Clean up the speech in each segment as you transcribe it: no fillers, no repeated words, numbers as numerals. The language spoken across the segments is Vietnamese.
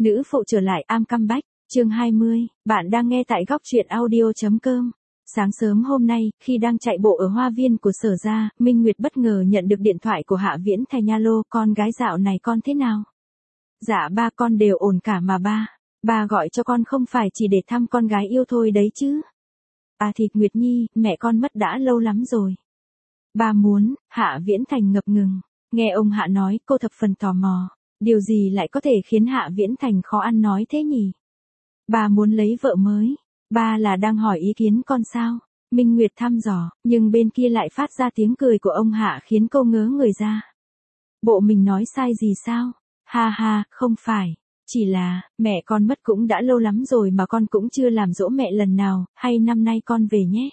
Nữ phụ trở lại am comeback, chương 20, bạn đang nghe tại góc truyện audio.com. Sáng sớm hôm nay, khi đang chạy bộ ở hoa viên của Sở gia, Minh Nguyệt bất ngờ nhận được điện thoại của Hạ Viễn Thành. Alo, con gái dạo này con thế nào? Dạ ba, con đều ổn cả mà ba. Ba gọi cho con không phải chỉ để thăm con gái yêu thôi đấy chứ. À thì Nguyệt Nhi, mẹ con mất đã lâu lắm rồi. Ba muốn, Hạ Viễn Thành ngập ngừng. Nghe ông Hạ nói, cô thập phần tò mò. Điều gì lại có thể khiến Hạ Viễn Thành khó ăn nói thế nhỉ? Ba muốn lấy vợ mới. Ba là đang hỏi ý kiến con sao? Minh Nguyệt thăm dò, nhưng bên kia lại phát ra tiếng cười của ông Hạ khiến cô ngớ người ra. Bộ mình nói sai gì sao? Ha ha, không phải. Chỉ là, mẹ con mất cũng đã lâu lắm rồi mà con cũng chưa làm dỗ mẹ lần nào, hay năm nay con về nhé.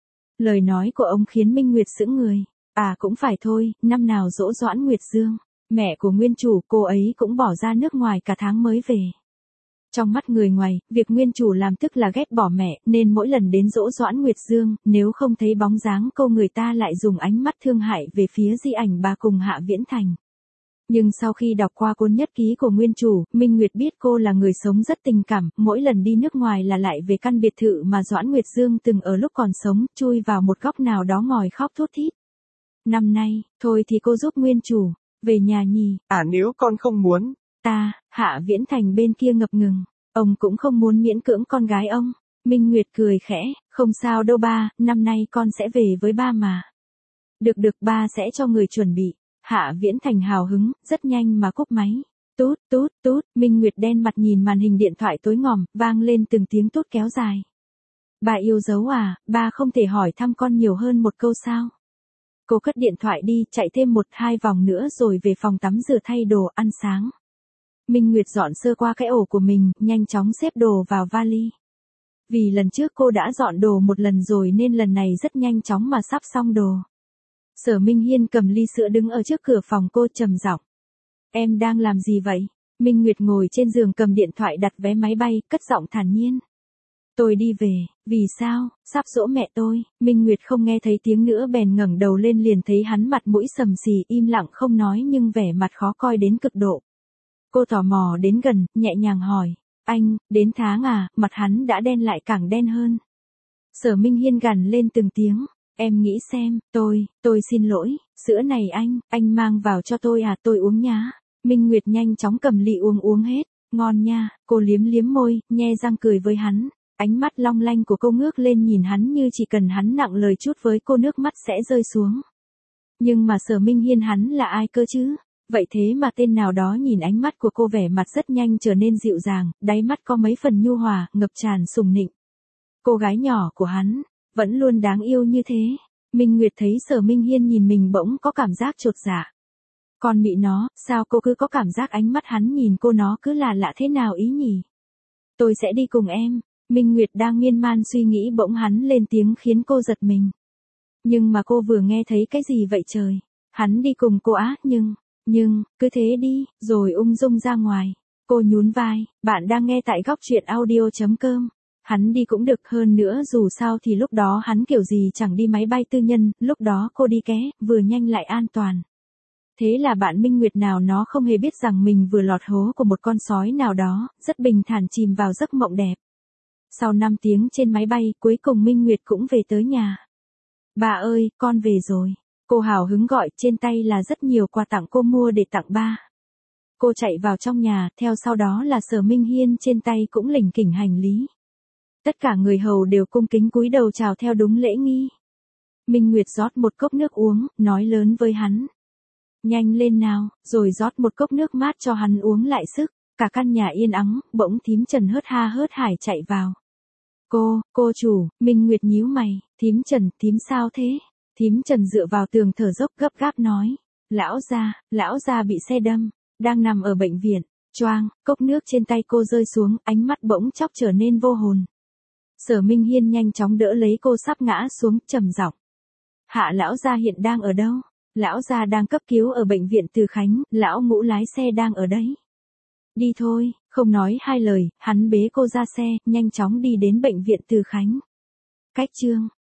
Lời nói của ông khiến Minh Nguyệt sững người. À cũng phải thôi, năm nào dỗ Doãn Nguyệt Dương. Mẹ của nguyên chủ, cô ấy cũng bỏ ra nước ngoài cả tháng mới về. Trong mắt người ngoài, việc nguyên chủ làm tức là ghét bỏ mẹ, nên mỗi lần đến dỗ Doãn Nguyệt Dương, nếu không thấy bóng dáng cô, người ta lại dùng ánh mắt thương hại về phía di ảnh bà cùng Hạ Viễn Thành. Nhưng sau khi đọc qua cuốn nhật ký của nguyên chủ, Minh Nguyệt biết cô là người sống rất tình cảm, mỗi lần đi nước ngoài là lại về căn biệt thự mà Doãn Nguyệt Dương từng ở lúc còn sống, chui vào một góc nào đó ngồi khóc thút thít. Năm nay, thôi thì cô giúp nguyên chủ, về nhà nhỉ. À nếu con không muốn. Hạ Viễn Thành bên kia ngập ngừng, ông cũng không muốn miễn cưỡng con gái ông. Minh Nguyệt cười khẽ, không sao đâu ba, năm nay con sẽ về với ba mà. Được ba sẽ cho người chuẩn bị. Hạ Viễn Thành hào hứng, rất nhanh mà cúp máy. Tút, Minh Nguyệt đen mặt nhìn màn hình điện thoại tối ngòm, vang lên từng tiếng tút kéo dài. Bà yêu dấu à, ba không thể hỏi thăm con nhiều hơn một câu sao? Cô cất điện thoại đi, chạy thêm 1-2 vòng nữa rồi về phòng tắm rửa thay đồ, ăn sáng. Minh Nguyệt dọn sơ qua cái ổ của mình, nhanh chóng xếp đồ vào vali. Vì lần trước cô đã dọn đồ một lần rồi nên lần này rất nhanh chóng mà sắp xong đồ. Sở Minh Hiên cầm ly sữa đứng ở trước cửa phòng cô, trầm giọng. Em đang làm gì vậy? Minh Nguyệt ngồi trên giường cầm điện thoại đặt vé máy bay, cất giọng thản nhiên. Tôi đi về. Vì sao? Sắp dỗ mẹ tôi. Minh Nguyệt không nghe thấy tiếng nữa bèn ngẩng đầu lên, liền thấy hắn mặt mũi sầm xì, im lặng không nói nhưng vẻ mặt khó coi đến cực độ. Cô tò mò đến gần, nhẹ nhàng hỏi. Anh, đến tháng à? Mặt hắn đã đen lại càng đen hơn. Sở Minh Hiên gằn lên từng tiếng. Em nghĩ xem, tôi xin lỗi, sữa này anh mang vào cho tôi à, tôi uống nhá. Minh Nguyệt nhanh chóng cầm ly uống hết. Ngon nha. Cô liếm môi, nhe răng cười với hắn. Ánh mắt long lanh của cô ngước lên nhìn hắn như chỉ cần hắn nặng lời chút với cô nước mắt sẽ rơi xuống. Nhưng mà Sở Minh Hiên hắn là ai cơ chứ? Vậy thế mà tên nào đó nhìn ánh mắt của cô, vẻ mặt rất nhanh trở nên dịu dàng, đáy mắt có mấy phần nhu hòa, ngập tràn sùng nịnh. Cô gái nhỏ của hắn, vẫn luôn đáng yêu như thế. Minh Nguyệt thấy Sở Minh Hiên nhìn mình bỗng có cảm giác chột dạ. Con mị nó, sao cô cứ có cảm giác ánh mắt hắn nhìn cô nó cứ là lạ thế nào ý nhỉ? Tôi sẽ đi cùng em. Minh Nguyệt đang miên man suy nghĩ bỗng hắn lên tiếng khiến cô giật mình. Nhưng mà cô vừa nghe thấy cái gì vậy trời? Hắn đi cùng cô á, nhưng, cứ thế đi, rồi ung dung ra ngoài. Cô nhún vai, bạn đang nghe tại góc truyện audio.com. Hắn đi cũng được, hơn nữa dù sao thì lúc đó hắn kiểu gì chẳng đi máy bay tư nhân, lúc đó cô đi ké, vừa nhanh lại an toàn. Thế là bạn Minh Nguyệt nào nó không hề biết rằng mình vừa lọt hố của một con sói nào đó, rất bình thản chìm vào giấc mộng đẹp. Sau 5 tiếng trên máy bay, cuối cùng Minh Nguyệt cũng về tới nhà. Bà ơi, con về rồi. Cô hào hứng gọi, trên tay là rất nhiều quà tặng cô mua để tặng ba. Cô chạy vào trong nhà, theo sau đó là Sở Minh Hiên trên tay cũng lỉnh kỉnh hành lý. Tất cả người hầu đều cung kính cúi đầu chào theo đúng lễ nghi. Minh Nguyệt rót một cốc nước uống, nói lớn với hắn. Nhanh lên nào, rồi rót một cốc nước mát cho hắn uống lại sức. Cả căn nhà yên ắng, bỗng thím Trần hớt ha hớt hải chạy vào. Cô chủ. Minh Nguyệt nhíu mày. Thím Trần, thím sao thế? Thím Trần dựa vào tường thở dốc gấp gáp nói. Lão gia bị xe đâm, đang nằm ở bệnh viện. Choang, cốc nước trên tay cô rơi xuống, ánh mắt bỗng chốc trở nên vô hồn. Sở Minh Hiên nhanh chóng đỡ lấy cô sắp ngã xuống, trầm giọng. Hạ lão gia hiện đang ở đâu? Lão gia đang cấp cứu ở bệnh viện Từ Khánh, lão Ngũ lái xe đang ở đấy. Đi thôi. Không nói hai lời, hắn bế cô ra xe, nhanh chóng đi đến bệnh viện Từ Khánh. Cách chương